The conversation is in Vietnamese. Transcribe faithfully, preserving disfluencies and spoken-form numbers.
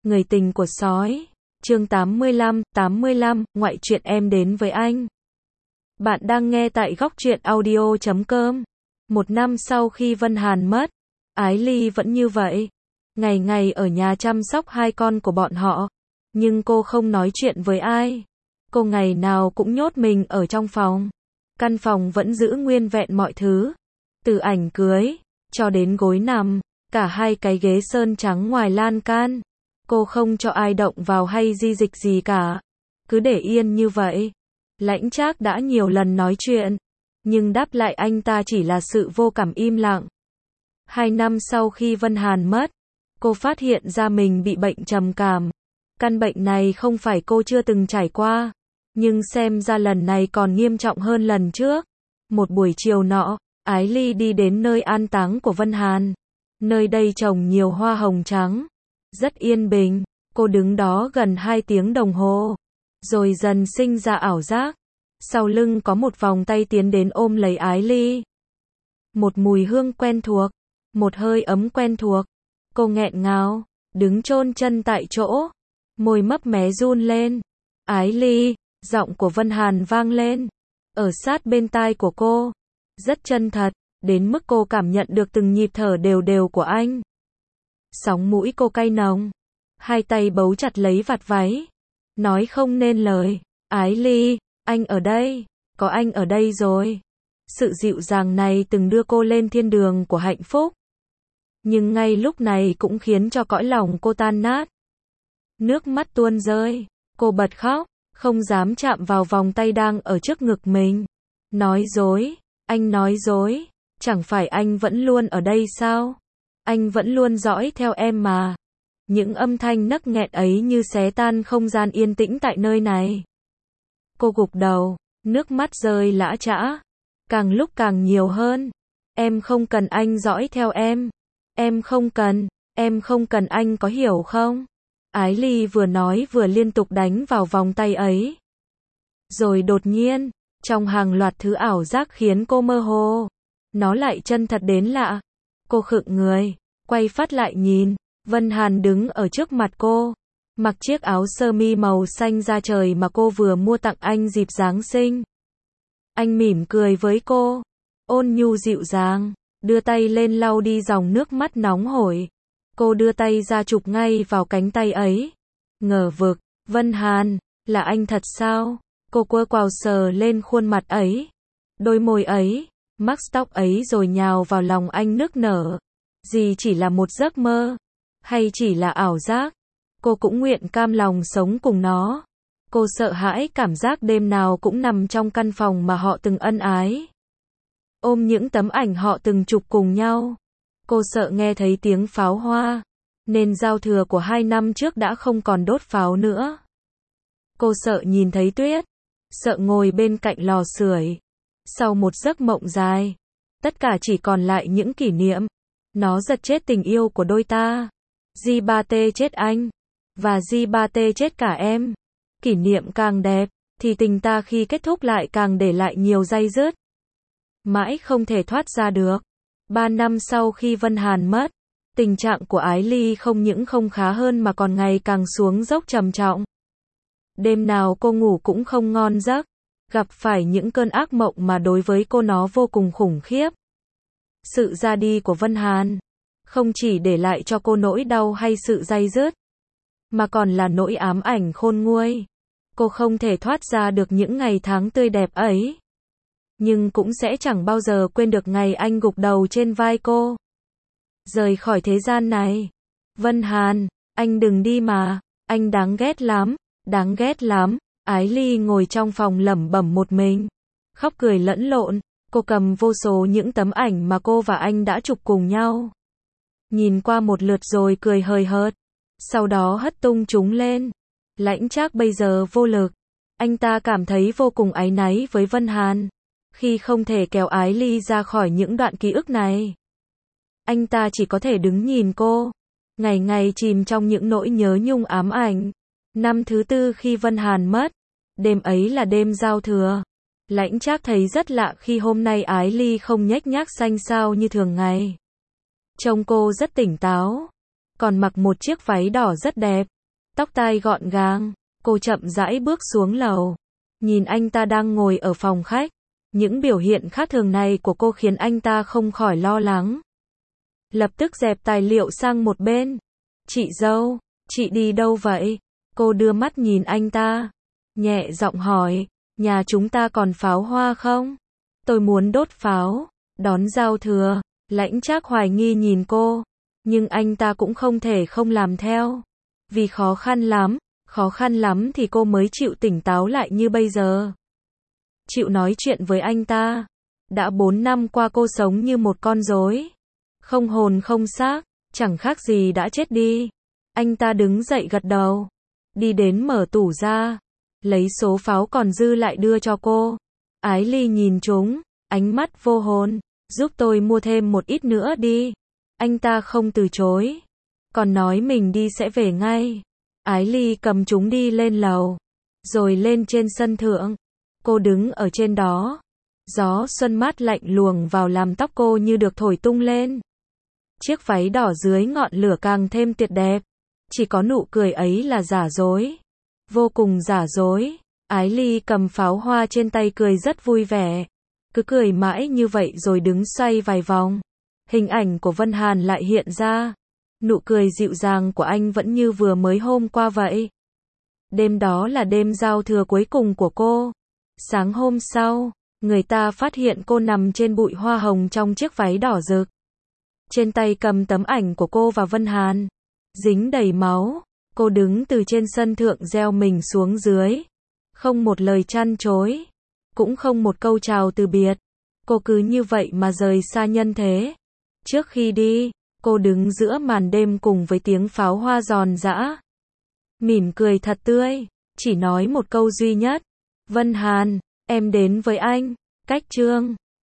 Người tình của sói. Chương tám mươi lăm, tám mươi lăm, ngoại truyện em đến với anh. Bạn đang nghe tại góc truyện audio chấm com. Một năm sau khi Vân Hàn mất, Ái Ly vẫn như vậy. Ngày ngày ở nhà chăm sóc hai con của bọn họ. Nhưng cô không nói chuyện với ai. Cô ngày nào cũng nhốt mình ở trong phòng. Căn phòng vẫn giữ nguyên vẹn mọi thứ. Từ ảnh cưới, cho đến gối nằm, cả hai cái ghế sơn trắng ngoài lan can. Cô không cho ai động vào hay di dịch gì cả. Cứ để yên như vậy. Lãnh Trác đã nhiều lần nói chuyện. Nhưng đáp lại anh ta chỉ là sự vô cảm im lặng. Hai năm sau khi Vân Hàn mất, cô phát hiện ra mình bị bệnh trầm cảm. Căn bệnh này không phải cô chưa từng trải qua. Nhưng xem ra lần này còn nghiêm trọng hơn lần trước. Một buổi chiều nọ, Ái Ly đi đến nơi an táng của Vân Hàn. Nơi đây trồng nhiều hoa hồng trắng. Rất yên bình, cô đứng đó gần hai tiếng đồng hồ. Rồi dần sinh ra ảo giác. Sau lưng có một vòng tay tiến đến ôm lấy Ái Ly. Một mùi hương quen thuộc. Một hơi ấm quen thuộc. Cô nghẹn ngào, đứng chôn chân tại chỗ. Môi mấp mé run lên. Ái Ly, giọng của Vân Hàn vang lên. Ở sát bên tai của cô. Rất chân thật, đến mức cô cảm nhận được từng nhịp thở đều đều của anh. Sóng mũi cô cay nồng. Hai tay bấu chặt lấy vạt váy. Nói không nên lời. Ái Ly, anh ở đây. Có anh ở đây rồi. Sự dịu dàng này từng đưa cô lên thiên đường của hạnh phúc. Nhưng ngay lúc này cũng khiến cho cõi lòng cô tan nát. Nước mắt tuôn rơi. Cô bật khóc. Không dám chạm vào vòng tay đang ở trước ngực mình. Nói dối. Anh nói dối. Chẳng phải anh vẫn luôn ở đây sao? Anh vẫn luôn dõi theo em mà. Những âm thanh nấc nghẹn ấy như xé tan không gian yên tĩnh tại nơi này. Cô gục đầu, nước mắt rơi lã chã. Càng lúc càng nhiều hơn. Em không cần anh dõi theo em. Em không cần, em không cần anh có hiểu không? Ái Ly vừa nói vừa liên tục đánh vào vòng tay ấy. Rồi đột nhiên, trong hàng loạt thứ ảo giác khiến cô mơ hồ, nó lại chân thật đến lạ. Cô khựng người, quay phát lại nhìn, Vân Hàn đứng ở trước mặt cô, mặc chiếc áo sơ mi màu xanh da trời mà cô vừa mua tặng anh dịp Giáng sinh. Anh mỉm cười với cô, ôn nhu dịu dàng, đưa tay lên lau đi dòng nước mắt nóng hổi. Cô đưa tay ra chụp ngay vào cánh tay ấy. Ngờ vực, Vân Hàn, là anh thật sao? Cô quơ quào sờ lên khuôn mặt ấy, đôi môi ấy, mắc tóc ấy rồi nhào vào lòng anh nức nở. Gì chỉ là một giấc mơ? Hay chỉ là ảo giác? Cô cũng nguyện cam lòng sống cùng nó. Cô sợ hãi cảm giác đêm nào cũng nằm trong căn phòng mà họ từng ân ái. Ôm những tấm ảnh họ từng chụp cùng nhau. Cô sợ nghe thấy tiếng pháo hoa. Nên giao thừa của hai năm trước đã không còn đốt pháo nữa. Cô sợ nhìn thấy tuyết. Sợ ngồi bên cạnh lò sưởi. Sau một giấc mộng dài, tất cả chỉ còn lại những kỷ niệm. Nó giật chết tình yêu của đôi ta. gi ba tê chết anh. Và gi ba tê chết cả em. Kỷ niệm càng đẹp, thì tình ta khi kết thúc lại càng để lại nhiều day dứt. Mãi không thể thoát ra được. Ba năm sau khi Vân Hàn mất, tình trạng của Ái Ly không những không khá hơn mà còn ngày càng xuống dốc trầm trọng. Đêm nào cô ngủ cũng không ngon giấc, gặp phải những cơn ác mộng mà đối với cô nó vô cùng khủng khiếp. Sự ra đi của Vân Hàn không chỉ để lại cho cô nỗi đau hay sự day dứt, mà còn là nỗi ám ảnh khôn nguôi. Cô không thể thoát ra được những ngày tháng tươi đẹp ấy. Nhưng cũng sẽ chẳng bao giờ quên được ngày anh gục đầu trên vai cô. Rời khỏi thế gian này. Vân Hàn, anh đừng đi mà, anh đáng ghét lắm, đáng ghét lắm. Ái Ly ngồi trong phòng lẩm bẩm một mình. Khóc cười lẫn lộn, cô cầm vô số những tấm ảnh mà cô và anh đã chụp cùng nhau. Nhìn qua một lượt rồi cười hời hợt. Sau đó hất tung chúng lên. Lãnh Trác bây giờ vô lực. Anh ta cảm thấy vô cùng áy náy với Vân Hàn. Khi không thể kéo Ái Ly ra khỏi những đoạn ký ức này. Anh ta chỉ có thể đứng nhìn cô. Ngày ngày chìm trong những nỗi nhớ nhung ám ảnh. Năm thứ tư khi Vân Hàn mất. Đêm ấy là đêm giao thừa. Lãnh Trác thấy rất lạ khi hôm nay Ái Ly không nhếch nhác xanh xao như thường ngày. Trông cô rất tỉnh táo. Còn mặc một chiếc váy đỏ rất đẹp. tóc tai gọn gàng. Cô chậm rãi bước xuống lầu. Nhìn anh ta đang ngồi ở phòng khách. Những biểu hiện khác thường này của cô khiến anh ta không khỏi lo lắng. Lập tức dẹp tài liệu sang một bên. Chị dâu, chị đi đâu vậy? Cô đưa mắt nhìn anh ta. Nhẹ giọng hỏi, nhà chúng ta còn pháo hoa không? Tôi muốn đốt pháo, đón giao thừa. Lãnh Trác hoài nghi nhìn cô. Nhưng anh ta cũng không thể không làm theo. Vì khó khăn lắm, khó khăn lắm thì cô mới chịu tỉnh táo lại như bây giờ. Chịu nói chuyện với anh ta. Đã bốn năm qua cô sống như một con rối. Không hồn không xác, chẳng khác gì đã chết đi. Anh ta đứng dậy gật đầu. Đi đến mở tủ ra. Lấy số pháo còn dư lại đưa cho cô. Ái Ly nhìn chúng, ánh mắt vô hồn. Giúp tôi mua thêm một ít nữa đi. Anh ta không từ chối. Còn nói mình đi sẽ về ngay. Ái Ly cầm chúng đi lên lầu. Rồi lên trên sân thượng. Cô đứng ở trên đó. Gió xuân mát lạnh luồng vào làm tóc cô như được thổi tung lên. Chiếc váy đỏ dưới ngọn lửa càng thêm tuyệt đẹp. Chỉ có nụ cười ấy là giả dối. Vô cùng giả dối. Ái Ly cầm pháo hoa trên tay cười rất vui vẻ. Cứ cười mãi như vậy rồi đứng xoay vài vòng. Hình ảnh của Vân Hàn lại hiện ra. Nụ cười dịu dàng của anh vẫn như vừa mới hôm qua vậy. Đêm đó là đêm giao thừa cuối cùng của cô. Sáng hôm sau, người ta phát hiện cô nằm trên bụi hoa hồng trong chiếc váy đỏ rực. Trên tay cầm tấm ảnh của cô và Vân Hàn. Dính đầy máu. Cô đứng từ trên sân thượng gieo mình xuống dưới. Không một lời trăn trối. Cũng không một câu chào từ biệt. Cô cứ như vậy mà rời xa nhân thế. Trước khi đi, cô đứng giữa màn đêm cùng với tiếng pháo hoa giòn giã. Mỉm cười thật tươi. Chỉ nói một câu duy nhất. Vân Hàn, em đến với anh. Cách chương